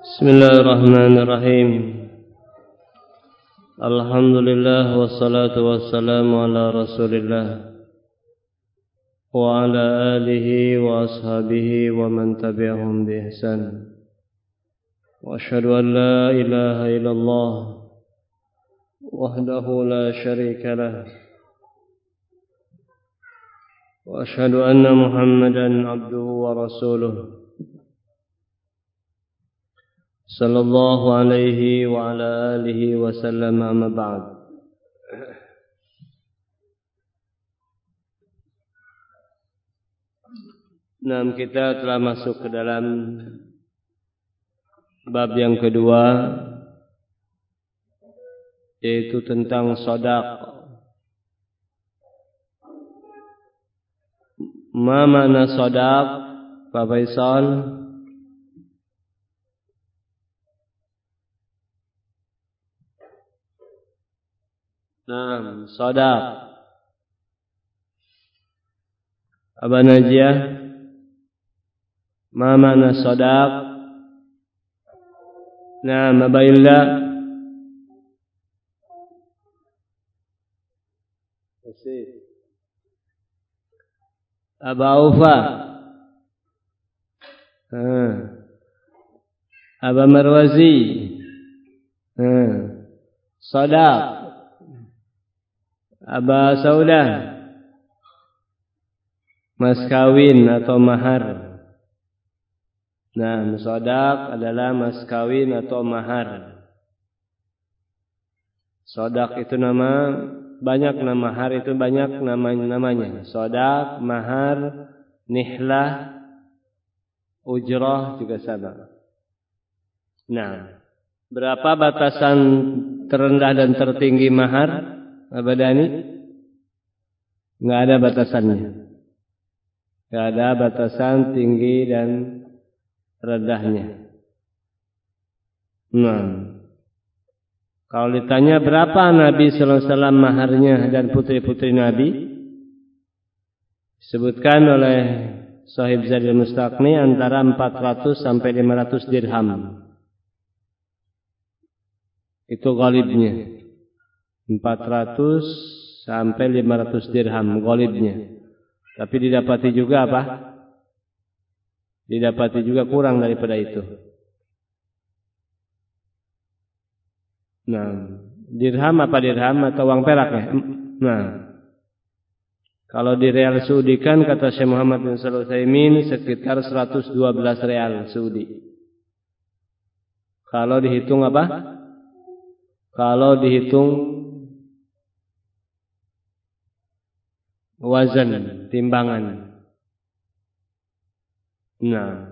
Bismillahirrahmanirrahim. Alhamdulillah wassalatu wassalamu ala Rasulillah wa ala alihi wa ashabihi wa man tabi'ahum bi ihsan. Wa asyhadu an la ilaha illallah wahdahu la syarika lah. Wa asyhadu anna Muhammadan abduhu wa rasuluh. Sallallahu alaihi wa ala alihi wa sallam, amma ba'd. Nah, kita telah masuk ke dalam bab yang kedua, yaitu tentang shadaq. Ma makna shadaq, Pak Faisal? Nah, shadaq. Aba Najiyah, ma makna shadaq? Nah, Aba Illa. Aba Aufa. Aba Marwazi. Shadaq. Aba Saudah, mas kawin atau mahar. Nah, shadaq adalah mas kawin atau mahar. Shadaq itu nama, banyak nama, mahar itu banyak namanya. Shadaq, mahar, nihlah, ujrah juga sama. Nah, berapa batasan terendah dan tertinggi mahar? Abadani? Enggak ada batasannya. Enggak ada batasan tinggi dan rendahnya. Nah, kalau ditanya berapa Nabi sallallahu alaihi wasallam maharnya dan putri-putri Nabi, disebutkan oleh Sahib Zadul Mustaqni antara 400 sampai 500 dirham. Itu ghalibnya. 400 sampai 500 dirham ghalibnya. Tapi didapati juga apa? Didapati juga kurang daripada itu. Nah, dirham apa dirham atau uang perak ya? Nah, kalau di real Saudikan kata Syekh Muhammad bin Shalih Al-Utsaimin sekitar 112 real Saudi. Kalau dihitung apa? Kalau dihitung wazan, timbangan. Nah,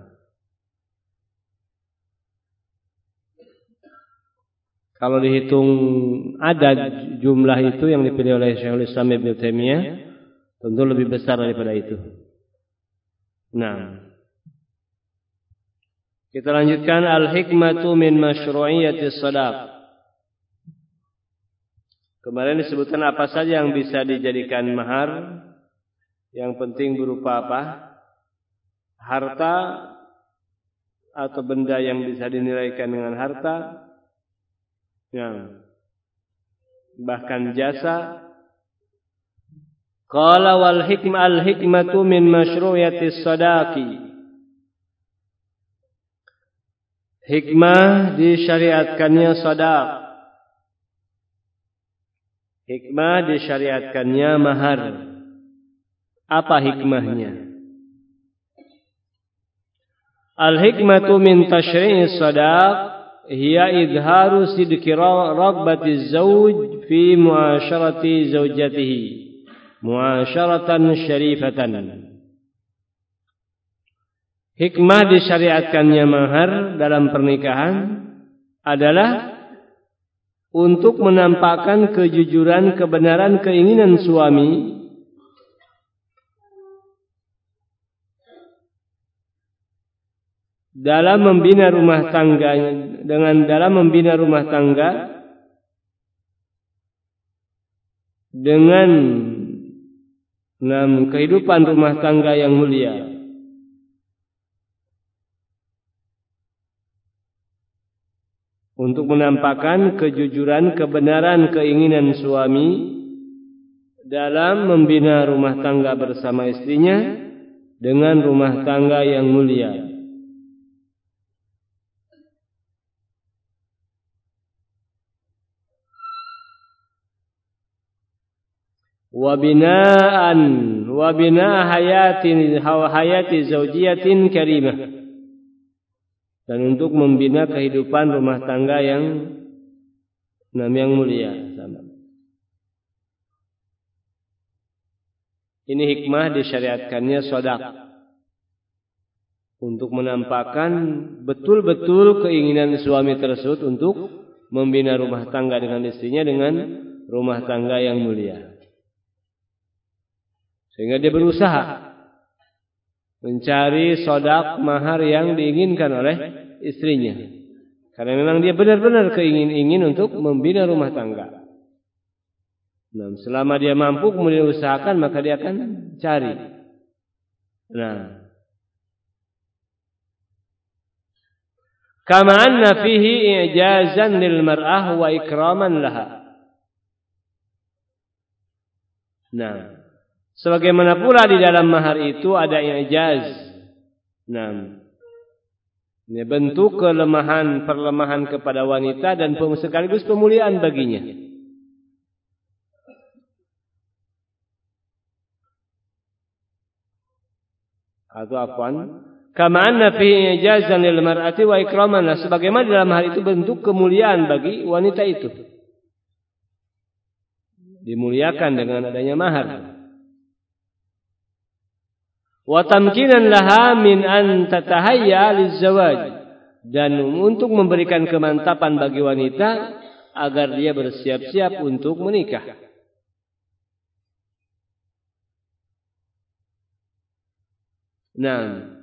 kalau dihitung ada jumlah itu yang dipilih oleh Syekhul Islam Ibnu Taimiyah, tentu lebih besar daripada itu. Nah, kita lanjutkan al-hikmatu min masyru'iyyati shadaq. Kemarin disebutkan apa saja yang bisa dijadikan mahar. Yang penting berupa apa? Harta atau benda yang bisa dinilaikan dengan harta. Ya. Bahkan jasa. Qala wal hikmah al-hikmatu min masyru'iyati shadaqi. Hikmah disyariatkannya shadaq. Hikmah disyariatkannya mahar. Apa hikmahnya? Al-hikmatu min tasyri'is shadaq hiya idharu sidqi raghbati zawj fi mu'asyarati zawjatihi mu'asyaratan syarifatan. Hikmah disyariatkannya mahar dalam pernikahan adalah untuk menampakkan kejujuran, kebenaran, keinginan suami dalam membina rumah tangga, dengan kehidupan rumah tangga yang mulia. untuk menampakkan kejujuran, kebenaran keinginan suami dalam membina rumah tangga bersama istrinya dengan rumah tangga yang mulia. Wabina hayati zaujiyatin karimah, dan untuk membina kehidupan rumah tangga yang mulia. Ini hikmah disyariatkannya sedekah untuk menampakkan betul-betul keinginan suami tersebut untuk membina rumah tangga dengan istrinya dengan rumah tangga yang mulia. Sehingga dia berusaha mencari sodak mahar yang diinginkan oleh istrinya. Karena memang dia benar-benar ingin untuk membina rumah tangga. Nah, selama dia mampu kemudian usahakan, maka dia akan cari. Nah, kama anna fihi i'jazan lil mar'ah wa ikraman laha. Nah, sebagaimana pula di dalam mahar itu ada i'jaz. Nah, ini bentuk perlemahan kepada wanita dan sekaligus pemuliaan baginya. Atau afwan, kama anna fihi i'jazan lil mar'ati wa ikraman laha, sebagaimana di dalam hal itu bentuk kemuliaan bagi wanita itu. Dimuliakan dengan adanya mahar. Wa tamkinan laha min an tatahayya lizawaj, dan untuk memberikan kemantapan bagi wanita agar dia bersiap-siap untuk menikah. Nah,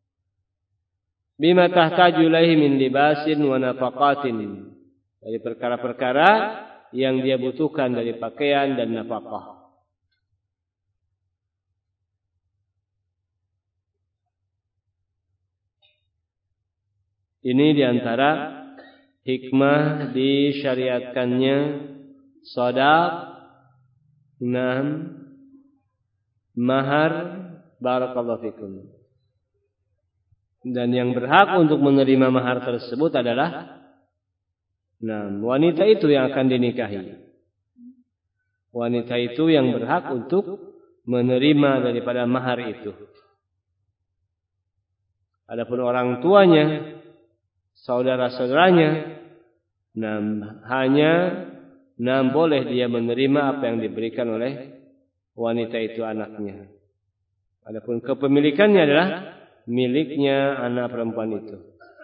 bima tahtaju ilaihi min libasin wa nafaqatin, dari perkara-perkara yang dia butuhkan dari pakaian dan nafkah. Ini diantara hikmah disyariatkannya sedekah, mahar, barakallahu fikum. Dan yang berhak untuk menerima mahar tersebut adalah wanita itu yang akan dinikahi. Wanita itu yang berhak untuk menerima daripada mahar itu. Adapun orang tuanya, saudara-saudaranya, hanya boleh dia menerima apa yang diberikan oleh wanita itu anaknya. Adapun kepemilikannya adalah miliknya anak perempuan itu.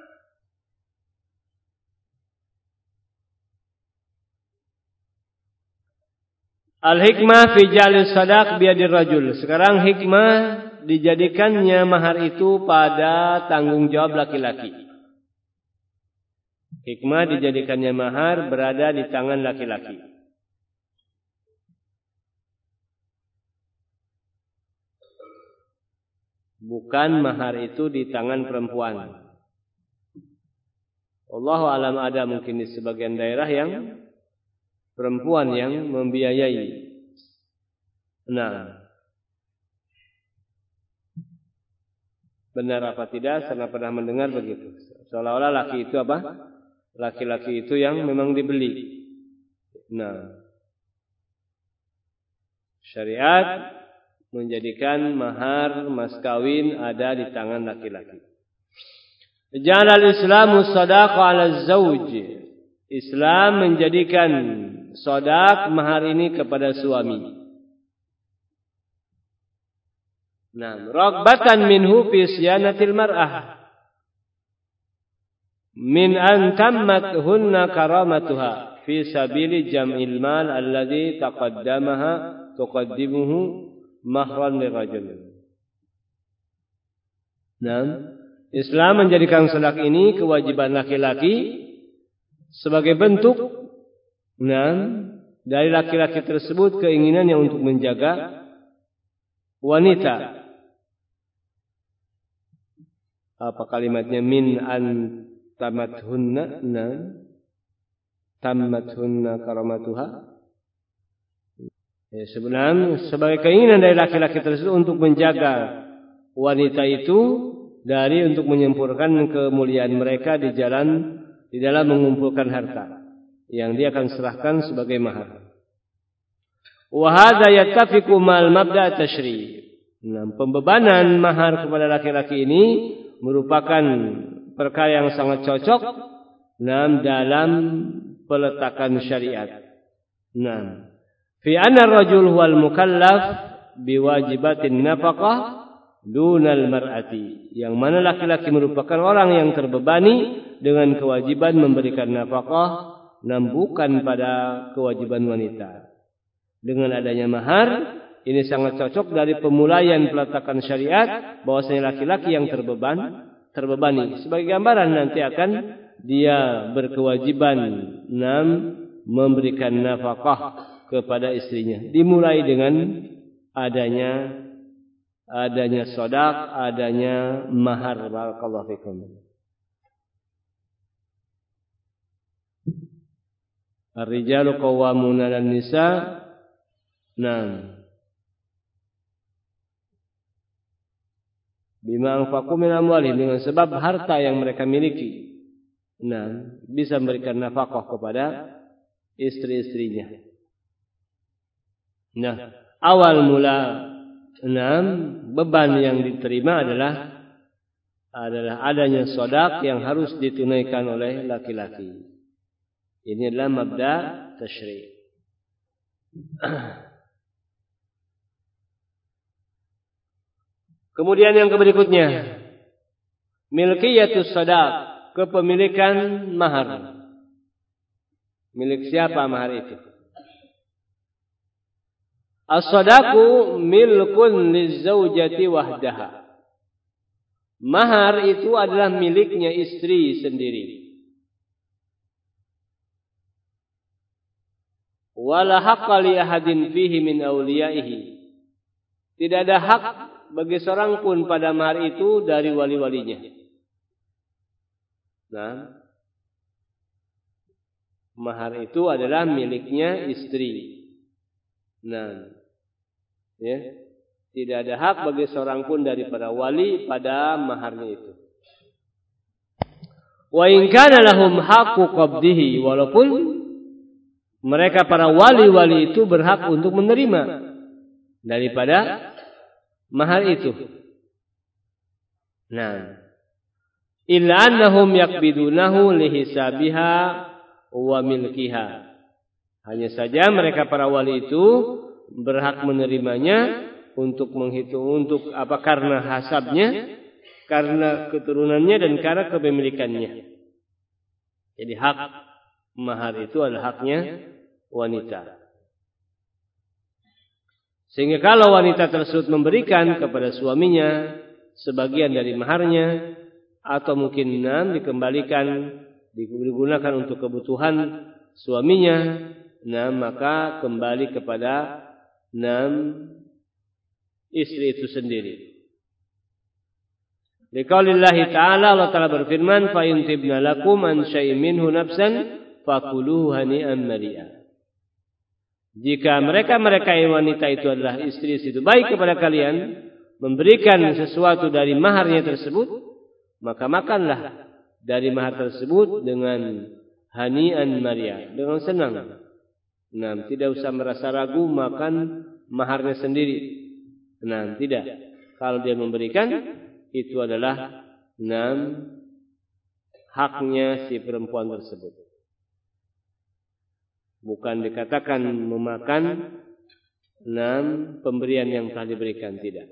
Al-hikmah fi ja'lis sadaq biyadir rajul. Sekarang hikmah dijadikannya mahar itu pada tanggung jawab laki-laki. Hikmah dijadikannya mahar berada di tangan laki-laki. Bukan mahar itu di tangan perempuan. Wallahu a'lam, ada mungkin di sebagian daerah yang perempuan yang membiayai. Nah, benar apa tidak? Saya pernah mendengar begitu. Seolah-olah laki itu apa? Laki-laki itu yang memang dibeli. Nah, syariat menjadikan mahar mas kawin ada di tangan laki-laki. Ja'alal Islamu sadaqah 'ala zauj. Islam menjadikan sedekah mahar ini kepada suami. Nah, ragbatan minhu fi siyanatil mar'ah min an tammat hunna karamatuha fi sabili jam'il mal alladhi tuqaddimuhu mahran lirajul. Nah, Islam menjadikan sedekah ini kewajiban laki-laki sebagai bentuk dari laki-laki tersebut keinginannya untuk menjaga wanita. Apa kalimatnya min an tamathunna? tammathunna karamatuha. Ya, sebenarnya sebagai keinginan dari laki-laki tersebut untuk menjaga wanita itu dari untuk menyempurnakan kemuliaan mereka di dalam mengumpulkan harta yang dia akan serahkan sebagai mahar. Wa hadza yattafiqu mal mabda' tashri'. Nah, pembebanan mahar kepada laki-laki ini merupakan perkara yang sangat cocok dalam peletakan syariat. Nah, fi anna ar-rajul huwal mukallaf biwajibatin nafaqah dunal mar'ati, yang mana laki-laki merupakan orang yang terbebani dengan kewajiban memberikan nafkah dan bukan pada kewajiban wanita. Dengan adanya mahar ini sangat cocok dari pemulaian peletakan syariat bahwasanya laki-laki yang terbebani. Sebagai gambaran nanti akan dia berkewajiban memberikan nafkah kepada istrinya. Dimulai dengan adanya sedekah, adanya mahar. Barakallahu fikum. Ar-rijalu qawwamuna 'alan nisa. Nah, bima anfaqu min amwalihim, dengan sebab harta yang mereka miliki. Nah, bisa memberikan nafkah kepada istri-istrinya. Nah, awal mula beban yang diterima adalah adanya sedekah yang harus ditunaikan oleh laki-laki. Ini adalah mabda' tasyri'. Kemudian yang berikutnya, milkiyatus sadaq, kepemilikan mahar. Milik siapa mahar itu? As-sadaqu milkun lizaujati wahdaha. Mahar itu adalah miliknya istri sendiri. Wala haqqa li ahadin fihi min awliyaihi. Tidak ada hak bagi seorang pun pada mahar itu dari wali-walinya. Nah, mahar itu adalah miliknya istri. Nah, ya, tidak ada hak bagi seorang pun daripada wali pada maharnya itu. Wa in kana lahum haqqu qabdihi, walaupun mereka para wali-wali itu berhak untuk menerima daripada mahar itu. Nah, illa annahum yakbidunahu lihisabiha wa milkiha. Hanya saja mereka para wali itu berhak menerimanya untuk menghitung karena hasabnya, karena keturunannya dan karena kepemilikannya. Jadi hak mahar itu adalah haknya wanita. Sehingga kalau wanita tersebut memberikan kepada suaminya sebagian dari maharnya, atau mungkin digunakan untuk kebutuhan suaminya, maka kembali kepada istri itu sendiri. Liqaulillahi ta'ala, Allah Ta'ala berfirman, fa in tibna lakum an syai'in minhu nafsan fakuluhu hani'an mari'a. Jika mereka yang wanita itu adalah istri itu baik kepada kalian, memberikan sesuatu dari maharnya tersebut, maka makanlah dari mahar tersebut dengan hani'an mari'a, dengan senang. Nah, tidak usah merasa ragu makan maharnya sendiri. Nah, tidak. Kalau dia memberikan, itu adalah haknya si perempuan tersebut. Bukan dikatakan memakan pemberian yang telah diberikan, tidak.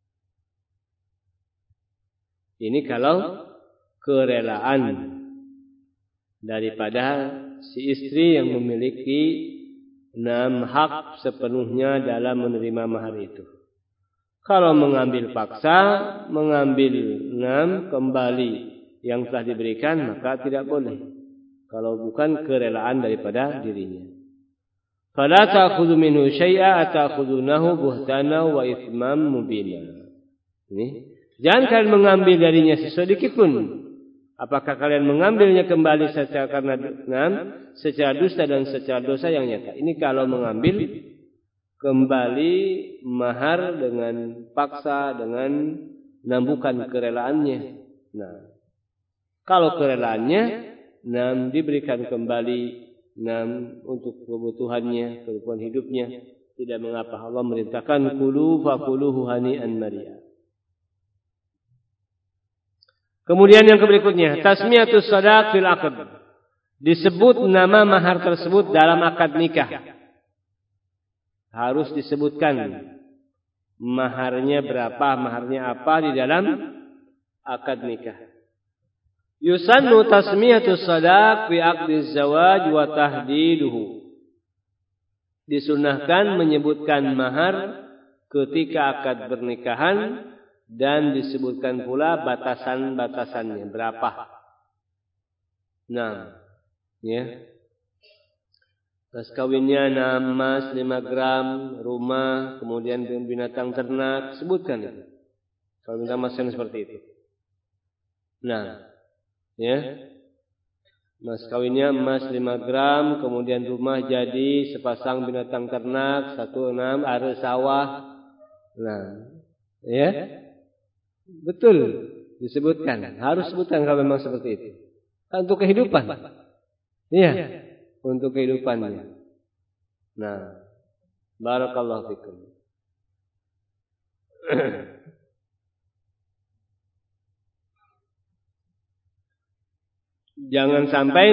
Ini kalau kerelaan daripada si istri yang memiliki hak sepenuhnya dalam menerima mahar itu. Kalau mengambil paksa, mengambil kembali yang telah diberikan, maka tidak boleh. Kalau bukan kerelaan daripada dirinya. Fala ta'khudhu minhu syai'a ta'khudhunahu buhtana wa itsman mubina. Ini, jangan kalian mengambil darinya sesedikit pun, Apakah kalian mengambilnya kembali secara dusta dan secara dosa yang nyata? Ini kalau mengambil kembali mahar dengan paksa, dengan bukan kerelaannya. Nah, kalau kerelaannya, diberikan kembali untuk kebutuhannya, kebutuhan hidupnya, tidak mengapa. Allah merintahkan kulu fakuluhu hani'an mari'a. Kemudian yang berikutnya, tasmiyatus sadaq fil aqd. Disebut nama mahar tersebut dalam akad nikah. Harus disebutkan maharnya berapa, maharnya apa di dalam akad nikah. Yusannu tasmiyatus sadaq fi aqdiz zawaj wa tahdiduhu. Disunahkan menyebutkan mahar ketika akad pernikahan dan disebutkan pula batasan-batasannya berapa. Nah, ya. Mas kawinnya emas 5 gram, rumah, kemudian binatang ternak, sebutkan itu. Kalau minta masing seperti itu. Nah, ya. Mas kawinnya emas 5 gram, kemudian rumah jadi sepasang binatang ternak, 1/6 ada sawah. Nah, ya. Betul disebutkan, harus sebutkan kalau memang seperti itu. Untuk kehidupan. Iya, untuk kehidupannya. Nah, barakallahu fikum. Jangan sampai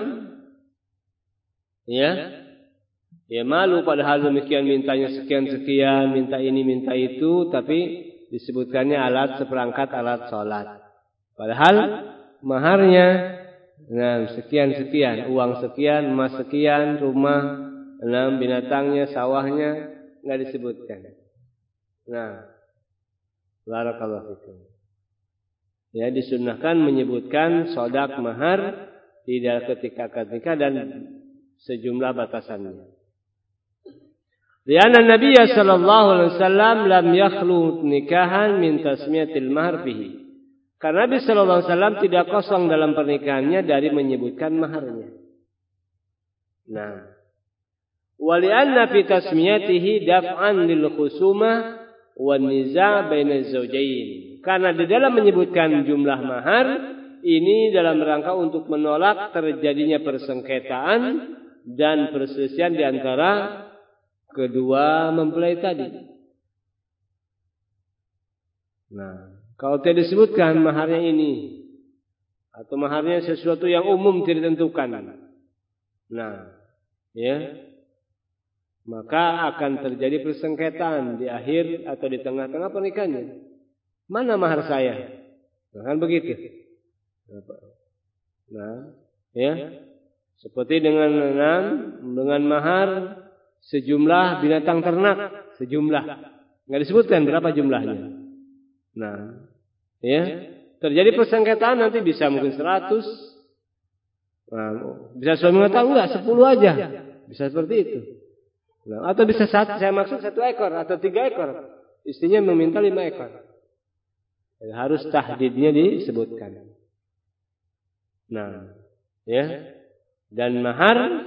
ya malu padahal demikian mintanya sekian-sekian, minta ini minta itu, tapi disebutkannya seperangkat alat sholat. Padahal maharnya sekian-sekian, uang sekian, emas sekian, rumah, binatangnya, sawahnya nggak disebutkan. Nah, barakallahu fikum. Ya, disunahkan menyebutkan sodak mahar tidak ketika akad nikah dan sejumlah batasannya. Lianna Nabi sallallahu alaihi wasallam lam yakhlu nikahan min tasmiyatil mahar bihi. Karena Nabi sallallahu alaihi wasallam tidak kosong dalam pernikahannya dari menyebutkan maharnya. Nah, wa lianna fi tasmiyatihi daf'an lil khusumah wan niza' baina az-zawjayn. Karena di dalam menyebutkan jumlah mahar ini dalam rangka untuk menolak terjadinya persengketaan dan perselisihan di antara kedua mempelai tadi. Nah, kalau tidak disebutkan maharnya ini atau maharnya sesuatu yang umum tidak ditentukan. Nah, ya. Maka akan terjadi persengketaan di akhir atau di tengah-tengah pernikahannya. Mana mahar saya? Nah, kan begitu. Nah, ya. Seperti dengan mahar sejumlah binatang ternak, sejumlah. Enggak disebutkan berapa jumlahnya. Nah, ya. Terjadi persengketaan nanti bisa mungkin 100. Nah, bisa suami mengatakan enggak 10 aja. Bisa seperti itu. Nah, atau bisa saya maksud 1 ekor atau 3 ekor. Istrinya meminta 5 ekor. Harus tahdidnya disebutkan. Nah, ya. Dan mahar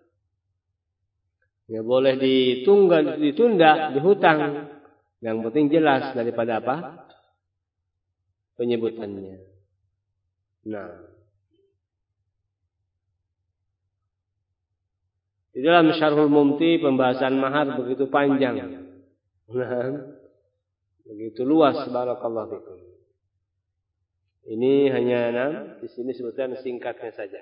ya boleh ditunda, dihutang. Yang penting jelas daripada apa? Penyebutannya. Nah, di dalam Syarhul Mumti pembahasan mahar begitu panjang. Nah, begitu luas, barakallahu fikum. Ini hanya di sini sebutkan singkatnya saja.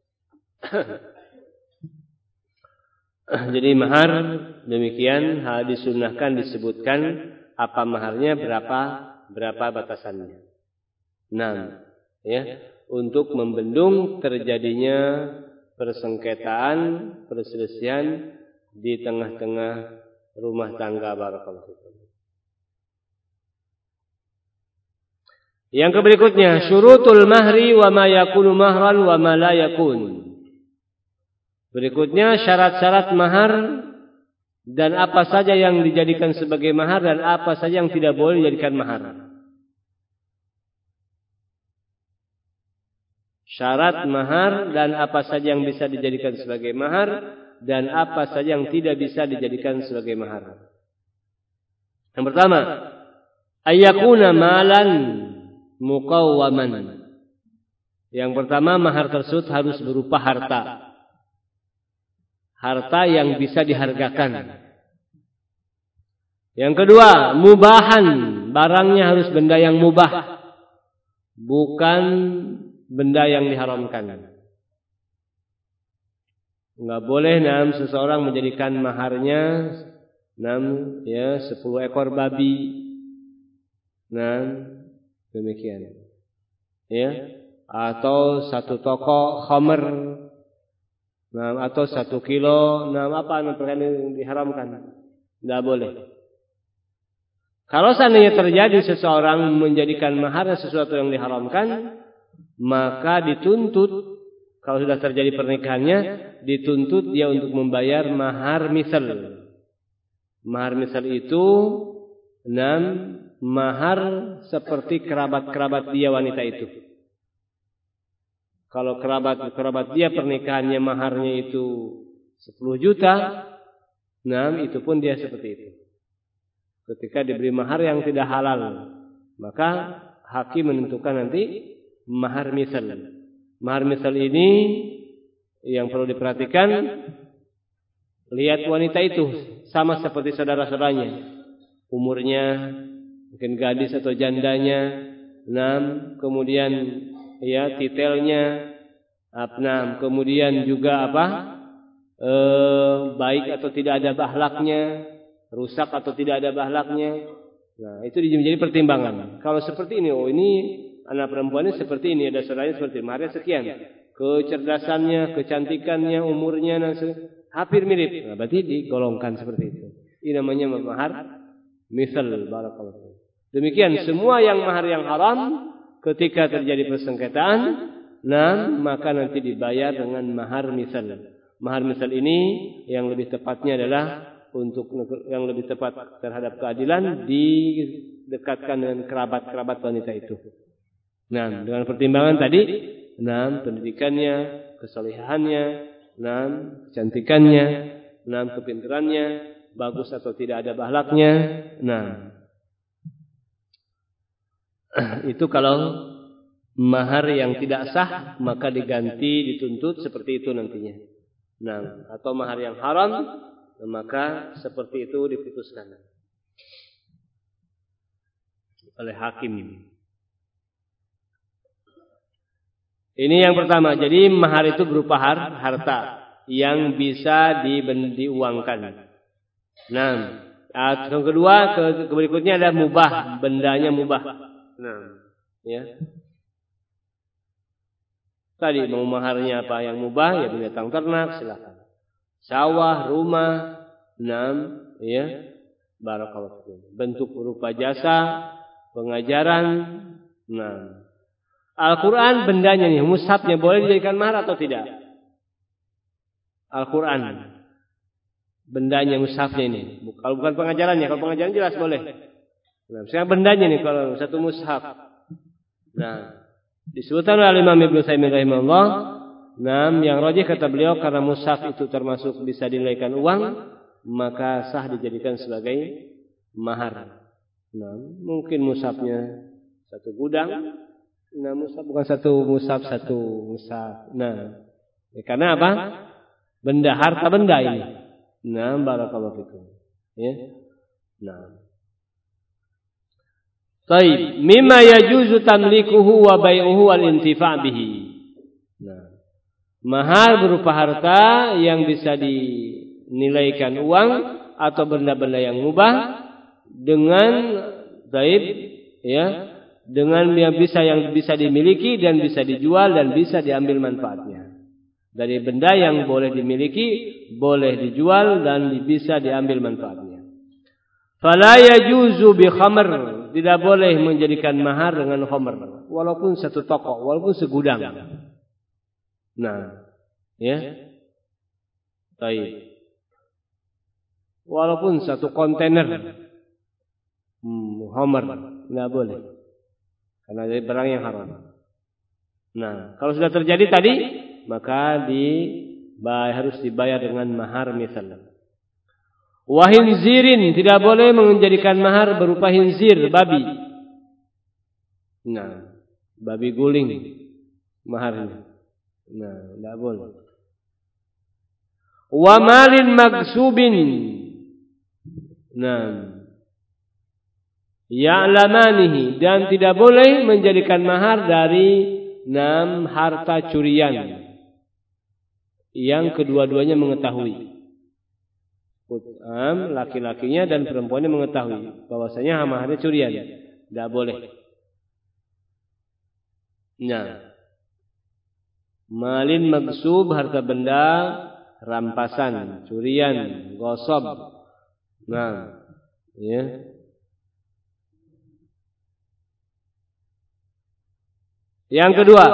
Jadi mahar demikian disunahkan disebutkan apa maharnya, berapa batasannya. Nah, ya, untuk membendung terjadinya persengketaan, perselisihan di tengah-tengah rumah tangga, barakallahu fikum. Yang berikutnya, syurutul mahri wa ma yakunu mahran wa ma la yakun. Berikutnya syarat-syarat mahar dan apa saja yang dijadikan sebagai mahar dan apa saja yang tidak boleh dijadikan mahar. Syarat mahar dan apa saja yang bisa dijadikan sebagai mahar dan apa saja yang tidak bisa dijadikan sebagai mahar. Yang pertama, ayyakuna malan muqawwaman. Yang pertama, mahar tersebut harus berupa harta. Harta yang bisa dihargakan. Yang kedua, mubahan. Barangnya harus benda yang mubah. Bukan benda yang diharamkan. Enggak boleh seseorang menjadikan maharnya 10 ekor babi. Demikian. Ya. Atau 1 toko khamr. Atau 1 kilo apa yang diharamkan. Enggak boleh. Kalau seandainya terjadi seseorang menjadikan mahar sesuatu yang diharamkan, maka dituntut, kalau sudah terjadi pernikahannya, dituntut dia untuk membayar mahar misal. Mahar misal itu mahar seperti kerabat-kerabat dia wanita itu. Kalau kerabat dia pernikahannya maharnya itu 10 juta, itu pun dia seperti itu. Ketika diberi mahar yang tidak halal, maka hakim menentukan nanti mahar misal. Mahar misal ini yang perlu diperhatikan, lihat wanita itu sama seperti saudara-saudaranya. Umurnya, mungkin gadis atau jandanya, kemudian titelnya, kemudian juga baik atau tidak ada akhlaknya, rusak atau tidak ada akhlaknya. Itu menjadi pertimbangan. Kalau seperti ini, ini anak perempuannya seperti ini, ada saudaranya seperti ini, maharnya sekian. Kecerdasannya, kecantikannya, umurnya hampir mirip. Berarti digolongkan seperti itu. Ini namanya mahar misal. Barakallahu. Demikian semua yang mahar yang haram ketika terjadi persengketaan, maka nanti dibayar dengan mahar misal. Mahar misal ini yang lebih tepatnya adalah untuk yang lebih tepat terhadap keadilan didekatkan dengan kerabat-kerabat wanita itu. Dengan pertimbangan tadi, pendidikannya, kesalehannya, kecantikannya, kepintarannya, bagus atau tidak ada akhlaknya. Itu kalau mahar yang tidak sah, maka diganti, dituntut seperti itu nantinya. Atau mahar yang haram, maka seperti itu diputuskan oleh hakim. Ini yang pertama. Jadi mahar itu berupa harta yang bisa diuangkan. Yang kedua, berikutnya ada mubah, bendanya mubah. Tadi mau maharnya apa yang mubah, ya binatang ternak, silakan. Sawah, rumah, barakallahu. Bentuk berupa jasa, pengajaran, Al-Quran bendanya nih, mushafnya boleh dijadikan mahar atau tidak? Al-Quran bendanya, mushafnya ini. Kalau bukan pengajarannya, kalau pengajaran jelas boleh. Sekarang bendanya nih, kalau satu mushaf. Disebutkan oleh Imam Ibnu Taimiyah rahimahullah, yang rajih kata beliau, karena mushaf itu termasuk bisa dinilaikan uang, maka sah dijadikan sebagai mahar. Mungkin mushafnya 1 gudang, mushaf bukan satu mushaf. Karena apa? Benda, harta benda ini. Barakallahu fikum. Taib, mimma yajuzu tamlikuhu wa bai'uhu wal intifa' bihi. Mahar berupa harta yang bisa dinilaikan uang atau benda-benda yang mubah dengan taib, dengan yang bisa dimiliki dan bisa dijual dan bisa diambil manfaatnya. Dari benda yang boleh dimiliki, boleh dijual dan bisa diambil manfaatnya. Fala yajuzu bi khamr, tidak boleh menjadikan mahar dengan khamr, walaupun 1 toko, walaupun segudang. Baik. Walaupun 1 kontainer khamr, tidak boleh. Karena dari barang yang haram. Nah, kalau sudah terjadi tadi, maka harus dibayar dengan mahar misal. Wa hinzirin, tidak boleh menjadikan mahar berupa hinzir, babi. Nah, babi guling maharnya. Nah, tidak boleh. Wa malin magsubin. Nah, ya'lamanihi, dan tidak boleh menjadikan mahar dari harta curian yang kedua-duanya mengetahui. Laki-lakinya dan perempuannya mengetahui bahwasanya maharnya curian. Tidak boleh. Nah, malin magsub, harta benda rampasan, curian, gosab. Nah, ya. Yang kedua,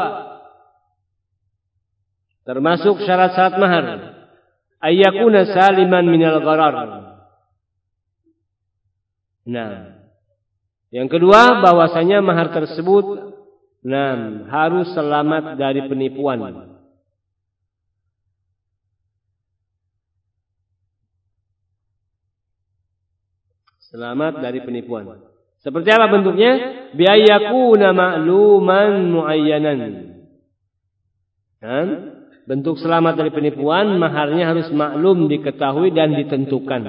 termasuk syarat-syarat mahar, ayyakuna saliman minal gharar. Nah, yang kedua bahwasanya mahar tersebut harus selamat dari penipuan. Selamat dari penipuan. Seperti apa bentuknya? Biayyakuna ma'luman muayyanan. Bentuk selamat dari penipuan, maharnya harus maklum, diketahui dan ditentukan.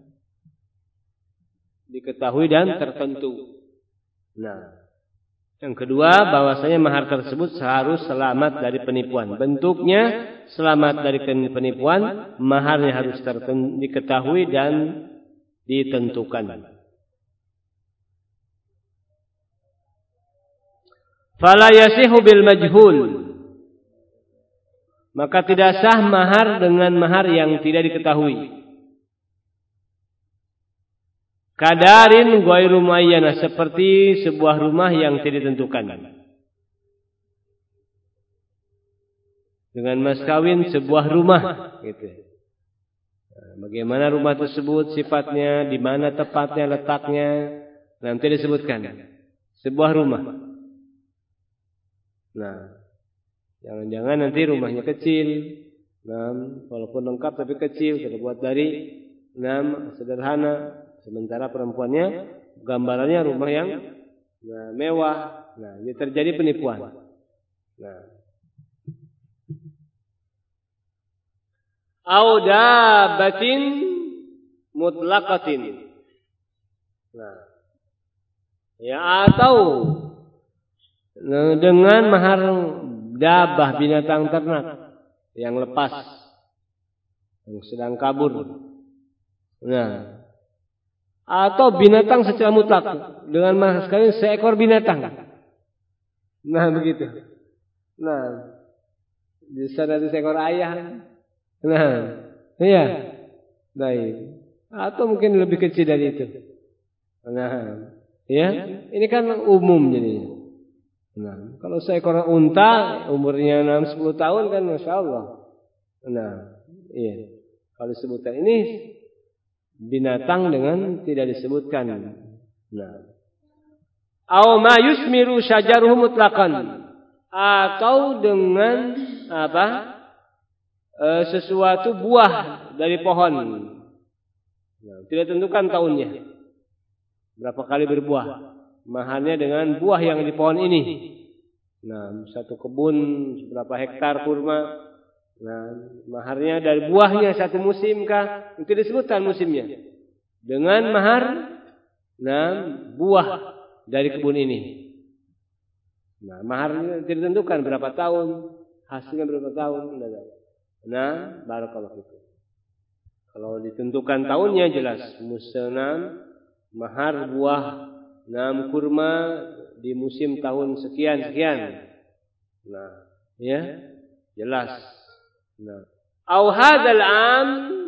Diketahui dan tertentu. Nah, yang kedua bahwasanya mahar tersebut harus selamat dari penipuan. Bentuknya selamat dari penipuan, maharnya harus diketahui dan ditentukan. Fala yasihu bil majhul, maka tidak sah mahar dengan mahar yang tidak diketahui. Kadarin ghairu muayyana, seperti sebuah rumah yang tidak ditentukan. Dengan mas kawin sebuah rumah, gitu. Nah, bagaimana rumah tersebut sifatnya, di mana tepatnya letaknya, nanti disebutkan. Sebuah rumah. Nah, jangan-jangan nanti rumahnya kecil. Walaupun lengkap tapi kecil, terbuat dari sederhana. Sementara perempuannya gambarannya rumah yang mewah. Nah, ini terjadi penipuan. Nah, au dabatin mutlaqatin. Nah, ya, atau dengan mahar dabah, binatang ternak yang lepas, yang sedang kabur. Nah, atau binatang secara mutlak dengan mahar sekali seekor binatang. Nah, begitu. Nah, bisa dari seekor ayam. Nah, iya. Baik. Atau mungkin lebih kecil dari itu. Nah, ya, ini kan umum jadinya. Nah, kalau seekor unta umurnya 10 tahun kan Masya Allah. Nah, iya. Kalau disebutkan ini binatang dengan tidak disebutkan. Nah, au ma yusmiru syajaruhu mutlaqan, atau dengan sesuatu buah dari pohon. Nah, tidak tentukan tahunnya. Berapa kali berbuah? Maharnya dengan buah yang di pohon ini. Nah, satu kebun berapa hektar kurma. Nah, maharnya dari buahnya satu musim kah? Itu disebutkan musimnya. Dengan mahar buah dari kebun ini. Nah, maharnya tidak ditentukan berapa tahun, hasilnya berapa tahun. Nah, barakallahu fikum. Kalau ditentukan tahunnya jelas musnam mahar buah kurma di musim tahun sekian. Nah, ya, jelas. Nah, au hadzal am,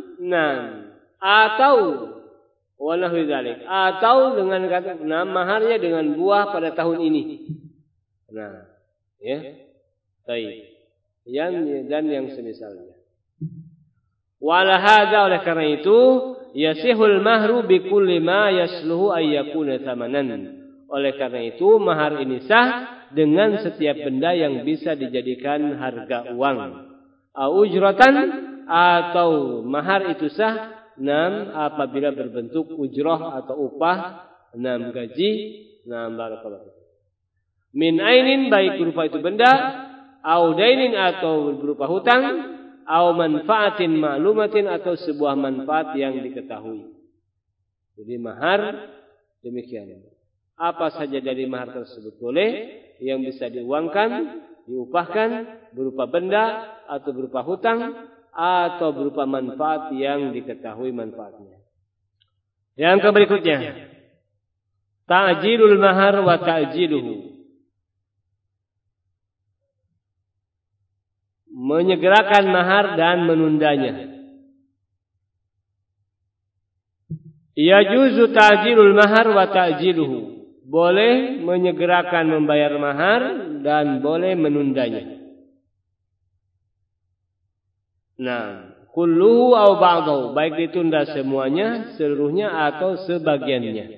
atau walahu dzalik, atau dengan kata maharnya dengan buah pada tahun ini. Nah, ya. Baik. Dan yang semisalnya. Wala hadza, oleh karena itu yasihul mahru bi kulli ma yasluhu ay yakuna thamanan. Oleh karena itu mahar ini sah dengan setiap benda yang bisa dijadikan harga uang. Ujratan, atau mahar itu sah apabila berbentuk ujrah atau upah, gaji, barakallahu. Min ainin, baik berupa itu benda, au dainin atau berupa hutang, au manfaatin ma'lumatin atau sebuah manfaat yang diketahui. Jadi mahar demikian. Apa saja dari mahar tersebut boleh, yang bisa diuangkan, diupahkan, berupa benda atau berupa hutang atau berupa manfaat yang diketahui manfaatnya. Yang berikutnya, ta'jilul mahar wa ta'jiluhu. Menyegerakan mahar dan menundanya. Yajuzu ta'jilul mahar wa ta'jiluhu. Boleh menyegerakan membayar mahar dan boleh menundanya. Kulluhu au ba'dahu, baik ditunda semuanya, seluruhnya atau sebagiannya.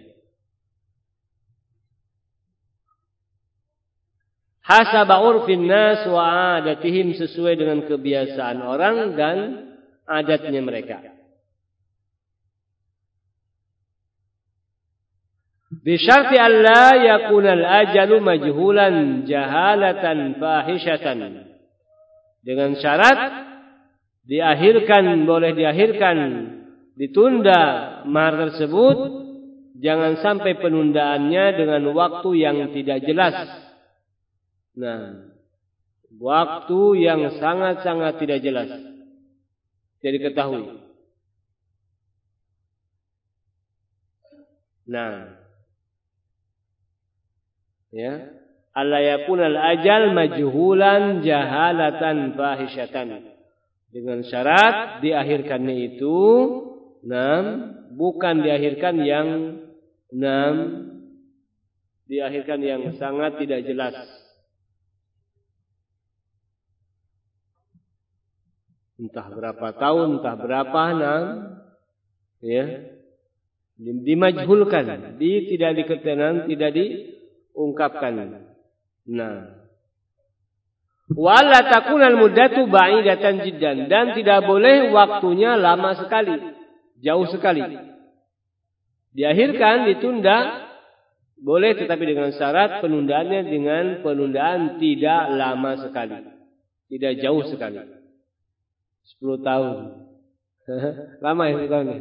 Hasaba urfin nas wa adatihim, sesuai dengan kebiasaan orang dan adatnya mereka. Bisyarti alla yakuna al-ajalu majhulan jahalatan fahishatan. Dengan syarat boleh diakhirkan, ditunda mahar tersebut, jangan sampai penundaannya dengan waktu yang tidak jelas. Waktu yang sangat-sangat tidak jelas, tidak diketahui. Alla yakunal ajal majhulan jahalatan fahishatan. Dengan syarat diakhirkannya itu bukan diakhirkan yang sangat tidak jelas. Entah berapa tahun, entah berapa dimajhulkan, tidak diketahui, tidak diungkapkan. Wala takunal muddatu ba'idatan jiddan, dan tidak boleh waktunya lama sekali, jauh sekali. Diakhirkan, ditunda, boleh, tetapi dengan syarat penundaannya dengan penundaan tidak lama sekali, tidak jauh sekali. 10 tahun. Lama ya 10 tahun.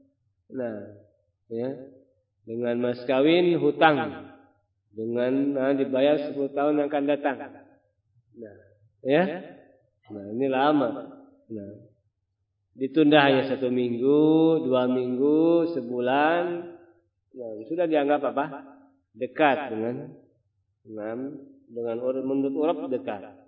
Dengan mas kawin hutang, dengan dibayar 10 tahun yang akan datang. Ini lama. Ditunda hanya 1 minggu, 2 minggu, sebulan. Sudah dianggap apa? Dekat dengan menurut uruf dekat.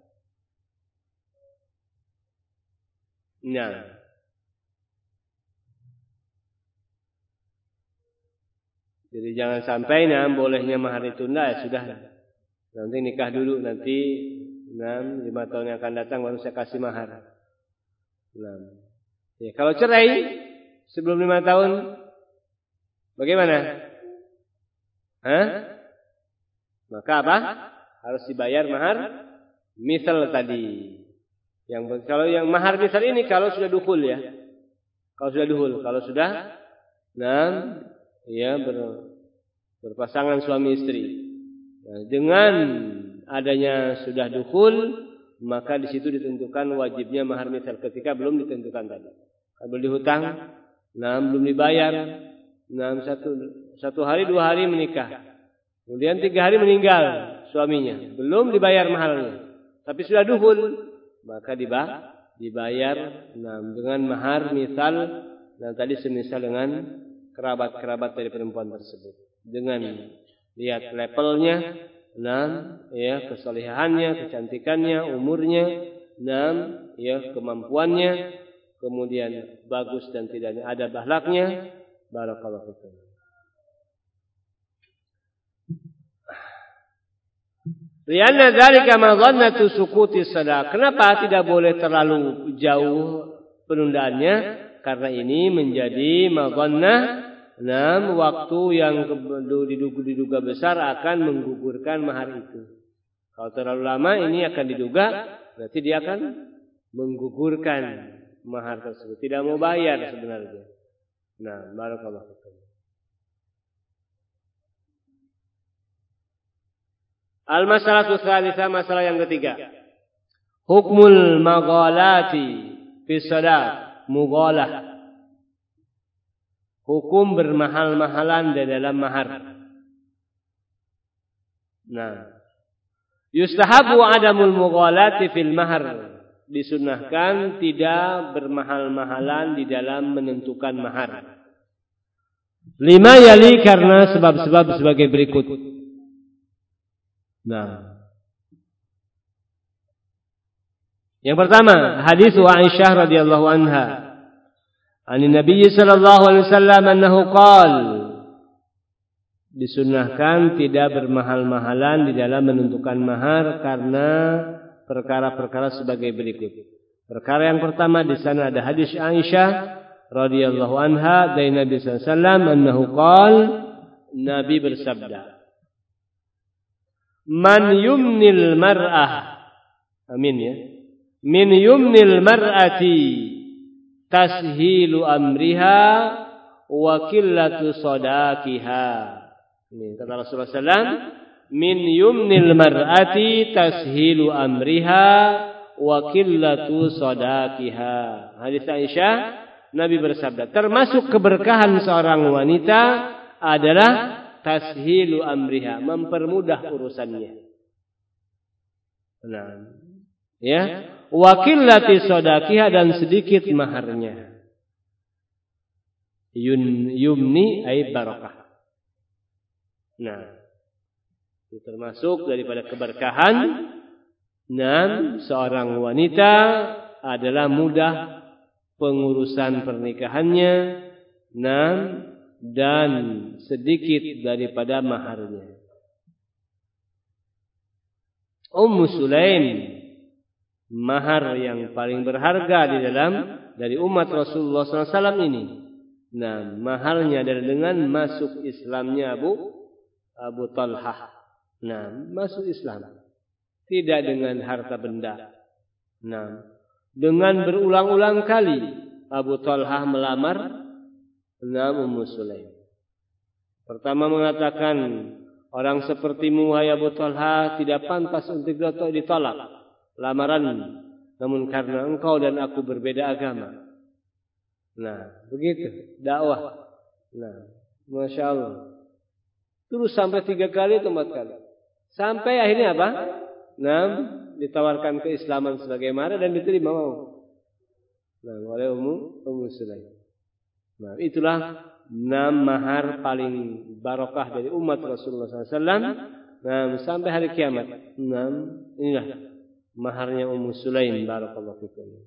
Jadi jangan sampai bolehnya mahar ditunda, ya sudah. Nanti nikah dulu, nanti 5 tahun yang akan datang baru saya kasih mahar. Kalau cerai sebelum 5 tahun, bagaimana? Maka apa? Harus dibayar mahar misal tadi. Kalau yang mahar misal ini kalau sudah dukhul ya. Kalau sudah berpasangan suami istri. Dengan adanya sudah dukhul, maka di situ ditentukan wajibnya mahar misal. Ketika belum ditentukan tadi. Kalau dihutang, belum dibayar, 1 hari 2 hari menikah. Kemudian 3 hari meninggal suaminya, belum dibayar maharnya. Tapi sudah dukhul, maka dibayar dengan mahar misal, dan tadi semisal dengan kerabat-kerabat dari perempuan tersebut. Dengan lihat levelnya, kesalehannya, kecantikannya, umurnya, kemampuannya, kemudian bagus dan tidak ada akhlaknya. Barakallahu fikum. Lianna dzalika madhannatu suquti sadaq. Kenapa tidak boleh terlalu jauh penundaannya? Karena ini menjadi madhannah, waktu yang diduga besar akan menggugurkan mahar itu. Kalau terlalu lama ini akan diduga, berarti dia akan menggugurkan mahar tersebut. Tidak mau bayar sebenarnya. Nah, barakallahu fikum. Al-masalatu tsalitsah, masalah yang ketiga. Hukmul maghalati fi sadaq, mughalah. Hukum bermahal-mahalan di dalam mahar. Nah, yustahabu adamul mughalati fil mahar. Disunnahkan tidak bermahal-mahalan di dalam menentukan mahar. Lima yali, karena sebab-sebab sebagai berikut. Nah, yang pertama, hadis Aisyah radhiyallahu anha. Ani Nabi sallallahu alaihi wasallam annahu qala, disunnahkan tidak bermahal-mahalan di dalam menentukan mahar karena perkara-perkara sebagai berikut. Perkara yang pertama, di sana ada hadis Aisyah radhiyallahu anha dari Nabi sallallahu alaihi wasallam annahu qala, Nabi bersabda, man yumnil mar'ah, amin ya, min yumnil mar'ati tashilu amriha wa qillatu sadaqiha. Ini kata Rasulullah SAW, min yumnil mar'ati tashilu amriha wa qillatu sadaqiha. Hadis Aisyah, Nabi bersabda, termasuk keberkahan seorang wanita adalah tashilu amriha, mempermudah urusannya. Nah, ya, wa qillati sadaqiha, dan sedikit maharnya. Yumni ay barakah. Nah, itu termasuk daripada keberkahan. Dan seorang wanita adalah mudah pengurusan pernikahannya, dan sedikit daripada maharnya. Ummu Sulaim, mahar yang paling berharga dari umat Rasulullah SAW ini. Nah, maharnya adalah dengan masuk Islamnya Abu Talhah. Nah, masuk Islam. Tidak dengan harta benda. Nah, dengan berulang-ulang kali Abu Talhah melamar Ummu Sulaim. Pertama mengatakan, orang sepertimu wahai Abu Talhah tidak pantas untuk ditolak lamaran, namun karena engkau dan aku berbeda agama. Nah, begitu dakwah. Nah, Masya Allah. Terus sampai 3 kali atau 4 kali. Sampai akhirnya apa? Nah, ditawarkan keislaman sebagai mahar dan diterima mau. Nah, oleh Ummu Sulaim. Nah, itulah mahar paling barokah dari umat Rasulullah SAW. Nah, sampai hari kiamat. Nah, inilah maharnya Ummu Sulaim, barakallahu fikum.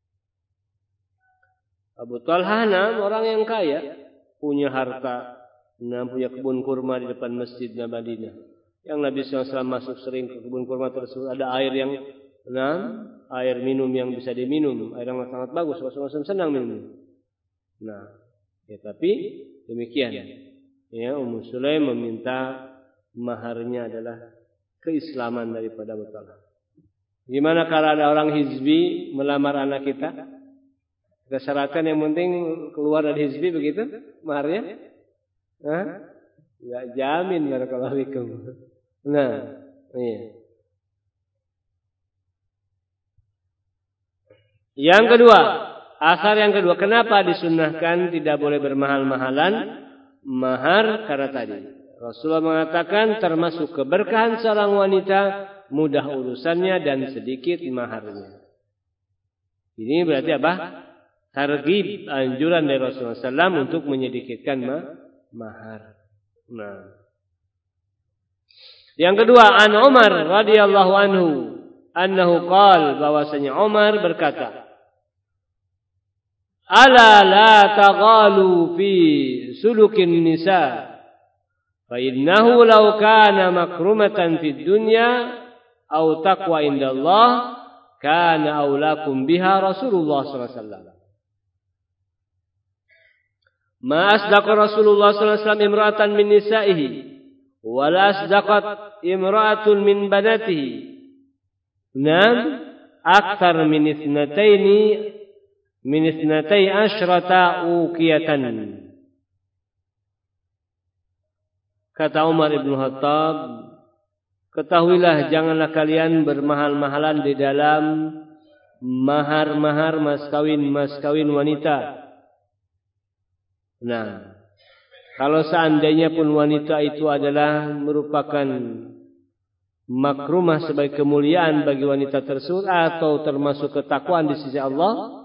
Abu Talhah, orang yang kaya, punya harta, punya kebun kurma di depan Masjid Madinah. Yang Nabi SAW masuk sering ke kebun kurma tersebut. Ada air yang air minum yang bisa diminum, air yang sangat bagus. Rasulullah SAW senang minum. Nah, ya, tapi demikian. Ya, Ummu Sulaim meminta maharnya adalah keislaman daripada Abu Talhah. Gimana kalau ada orang hizbi melamar anak kita? Kita syaratkan yang penting keluar dari hizbi, begitu maharnya? Enggak jamin, barakallahu fikum. Nah, iya. Yang kedua, asar yang kedua, kenapa disunnahkan tidak boleh bermahal-mahalan mahar? Karena tadi Rasulullah mengatakan termasuk keberkahan seorang wanita mudah urusannya dan sedikit maharnya. Ini berarti apa? Targhib, anjuran dari Rasulullah SAW untuk menyedikitkan mahar. Nah, yang kedua, an Umar radhiyallahu anhu qala, bahwasanya Umar berkata, ala la taghalu fi sulukin nisa fa innahu law kana makrumatan fid dunya aw taqwa indallah kana aulakum biha Rasulullah sallallahu alaihi wasallam. Ma asdaqa Rasulullah sallallahu alaihi wasallam imra'atan min nisa'ihi wa la asdaqat imra'atun min banatihi. Nam akthar min ithnatai asyrata uqiyatan. Kata Umar ibn Khattab, ketahuilah janganlah kalian bermahal-mahalan di dalam mahar-mahar mas kawin wanita. Nah, kalau seandainya pun wanita itu adalah merupakan makrumah sebagai kemuliaan bagi wanita tersebut atau termasuk ketakwaan di sisi Allah.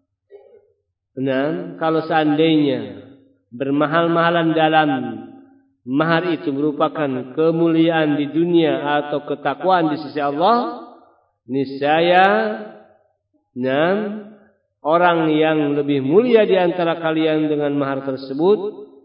Nah, kalau seandainya bermahal-mahalan dalam mahar itu merupakan kemuliaan di dunia atau ketakwaan di sisi Allah, niscaya orang yang lebih mulia di antara kalian dengan mahar tersebut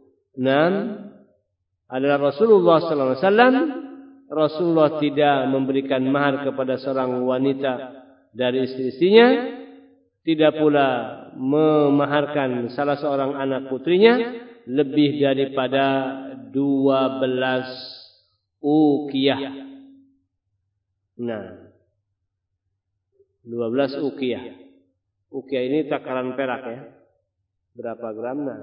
adalah Rasulullah sallallahu alaihi wasallam. Rasulullah tidak memberikan mahar kepada seorang wanita dari istri-istrinya, tidak pula memaharkan salah seorang anak putrinya lebih daripada 12 uqiyah. Nah, 12 uqiyah. Uqiyah ini takaran perak ya. Berapa gram? Nah,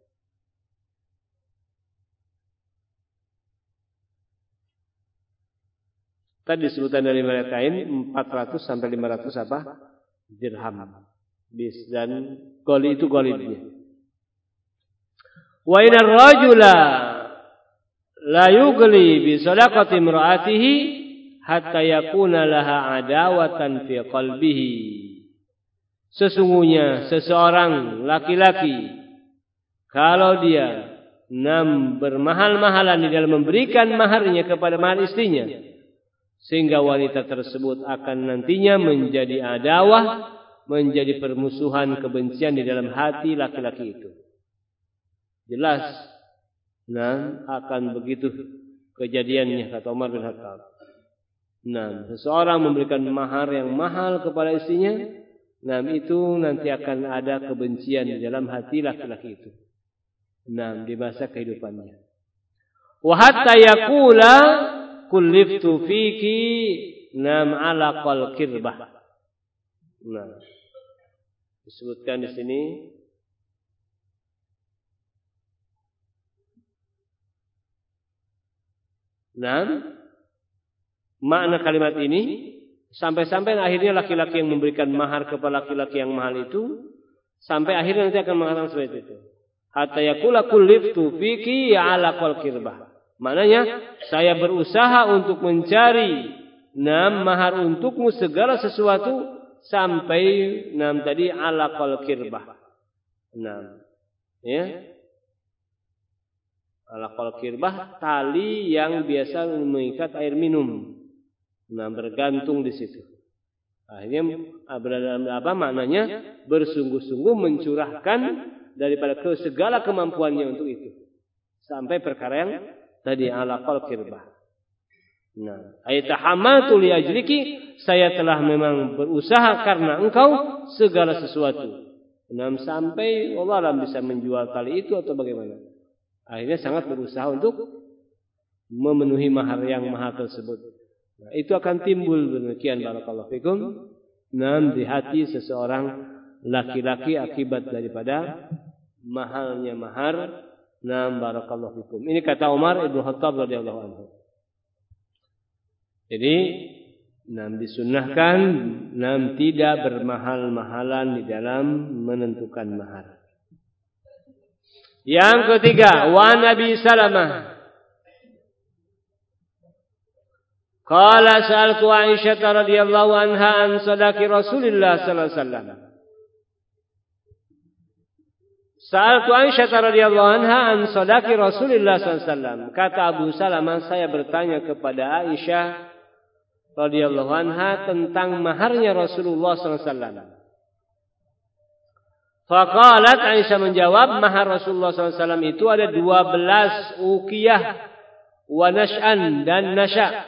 tadi sebutan dari mereka ini 400 sampai 500 apa? Dirham. Bis dan goli itu golidnya. Wa inar rajula la yugli bi sadaqati imraatihi hatta yakuna laha adawatan fi qalbihi. Sesungguhnya seseorang laki-laki kalau dia bermahal-mahalan di dalam memberikan maharnya kepada mahar istrinya, sehingga wanita tersebut akan nantinya menjadi adawah, menjadi permusuhan, kebencian di dalam hati laki-laki itu. Jelas, akan begitu kejadiannya, kata Umar bin Khattab. Seseorang memberikan mahar yang mahal kepada istrinya, itu nanti akan ada kebencian di dalam hati laki-laki itu. Di masa kehidupannya. Wa hatta yaqula kulliftu fiki ala qal kirbah. Disebutkan di sini makna kalimat ini sampai-sampai akhirnya laki-laki yang memberikan mahar kepada laki-laki yang mahal itu sampai akhirnya nanti akan mengatakan seperti itu. Hatta yaqula kulliftu fiki ala qal kirbah. Maknanya saya berusaha untuk mencari mahar untukmu segala sesuatu sampai tadi ala qal kirbah. Ya. Ala-qal kirbah, tali yang biasa mengikat air minum. Bergantung di situ. Akhirnya maknanya bersungguh-sungguh mencurahkan daripada segala kemampuannya untuk itu. Sampai perkara yang tadi ala-qal kirbah. Ayatahamatu li ajliki, saya telah memang berusaha karena engkau segala sesuatu. Sampai Allah alam bisa menjual tali itu atau bagaimana. Akhirnya sangat berusaha untuk memenuhi mahar yang mahal tersebut. Itu akan timbul demikian barakallahu fikum di hati seseorang laki-laki akibat daripada mahalnya mahar. Barakallahu fikum. Ini kata Umar ibn Khattab radhiyallahu anhu. Jadi disunnahkan tidak bermahal-mahalan di dalam menentukan mahar. Yang ketiga, wa Nabi Salamah qala sa'altu Aisyah radhiyallahu anha an sadaqi Rasulillah sallallahu alaihi wasallam. Sa'altu Aisyah radhiyallahu anha an sadaqi Rasulillah sallallahu alaihi wasallam. Kata Abu Salamah, saya bertanya kepada Aisyah radhiyallahu anha tentang maharnya Rasulullah sallallahu alaihi wasallam. Faqalat, Aisyah menjawab, mahar Rasulullah SAW itu ada 12 uqiyah wa nash'an dan nasya.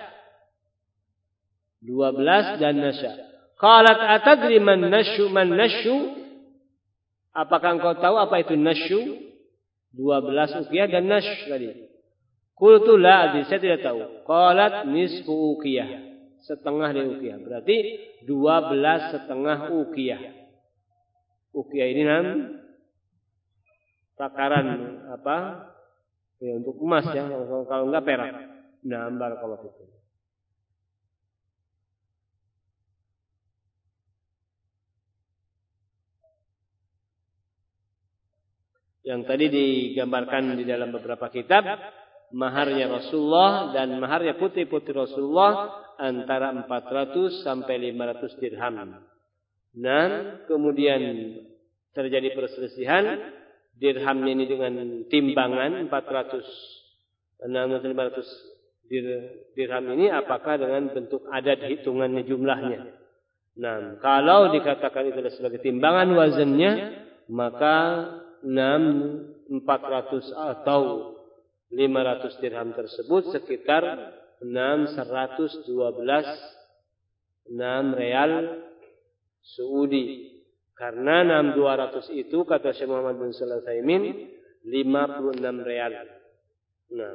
12 dan nasya. Qalat atadri man nasyu? Apakah engkau tahu apa itu nasyu? 12 uqiyah dan nash tadi. Qultu la adri, saya tidak tahu. Qalat nisfu uqiyah, setengah dari uqiyah. Berarti 12 setengah uqiyah. Uqiyah ini takaran apa? Ya, untuk emas ya, kalau enggak perak. Nah, barakallahu fikum. Yang tadi digambarkan di dalam beberapa kitab, maharnya Rasulullah dan maharnya putri-putri Rasulullah antara 400 sampai 500 dirham. Dan kemudian terjadi perselisihan, dirhamnya ini dengan timbangan 400 500 dirham ini apakah dengan bentuk adat hitungannya jumlahnya. Nah, kalau dikatakan itu sebagai timbangan wazannya, maka 400 atau 500 dirham tersebut sekitar 112 real Saudi. Karena 200 itu kata Syekh Muhammad bin Shalih Al-Utsaimin 56 real. Nah,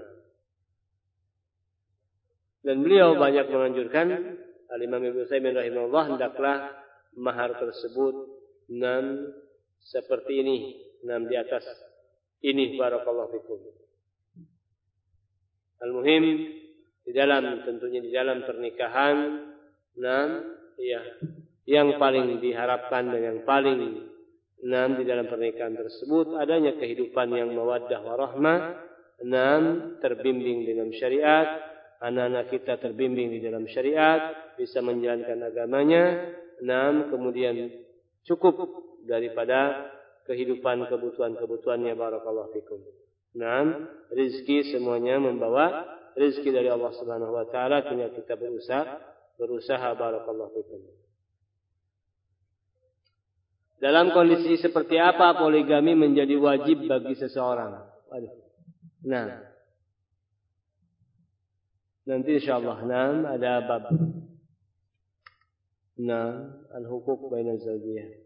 dan beliau banyak menganjurkan, Al-Imam Ibnu Utsaimin rahimahullah, hendaklah mahar tersebut seperti ini, di atas ini, barakallahu fikum. Al-muhim tentunya di dalam pernikahan, yang paling diharapkan dan yang paling di dalam pernikahan tersebut adanya kehidupan yang mawaddah warahmah, terbimbing dengan syariat, anak-anak kita terbimbing di dalam syariat, bisa menjalankan agamanya, kemudian cukup daripada kehidupan kebutuhannya, barakallahu fikum. Rizki semuanya membawa rizki dari Allah Subhanahu wa taala, tinggal kita berusaha, barakallahu fikum. Dalam kondisi seperti apa poligami menjadi wajib bagi seseorang? Nanti insyaallah ada bab al-huquq baina zawjiyah.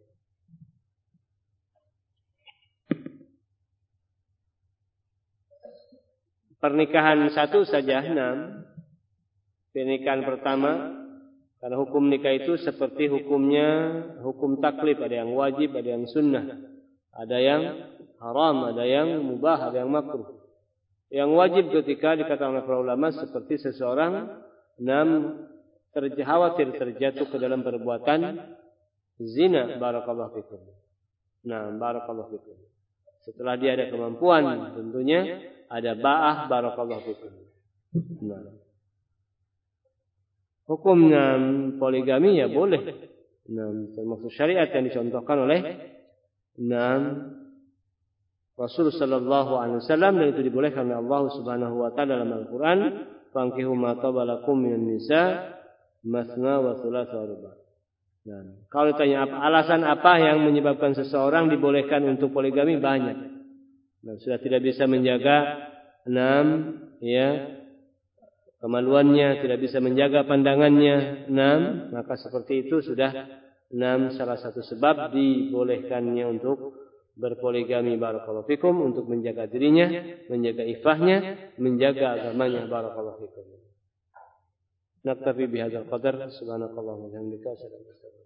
Pernikahan satu saja, pernikahan pertama, karena hukum nikah itu seperti hukum taklif, ada yang wajib, ada yang sunnah, ada yang haram, ada yang mubah, ada yang makruh. Yang wajib ketika dikatakan oleh para ulama seperti seseorang khawatir terjatuh ke dalam perbuatan zina, barakallahu fikum. Barakallahu fikum. Setelah dia ada kemampuan, tentunya ada ba'ah, barakallahu fikum. Hukumnya poligami ya boleh. Termasuk syariat yang dicontohkan oleh Rasul sallallahu alaihi wasallam, dan itu dibolehkan oleh Allah Subhanahu wa taala dalam Al-Qur'an, "Fankihu ma tabalakum minan nisa masna wa thulatha wa ruba'." Kalau ditanya alasan apa yang menyebabkan seseorang dibolehkan untuk poligami, banyak. Sudah tidak bisa menjaga kemaluannya, tidak bisa menjaga pandangannya, maka seperti itu sudah salah satu sebab dibolehkannya untuk berpoligami, barakallahu fikum, untuk menjaga dirinya, menjaga ifahnya, menjaga agamanya, barakallahu fikum. Naktafi bihadzal qadar, subhanakallahumma wa bihamdika, asyhadu an la ilaha illa anta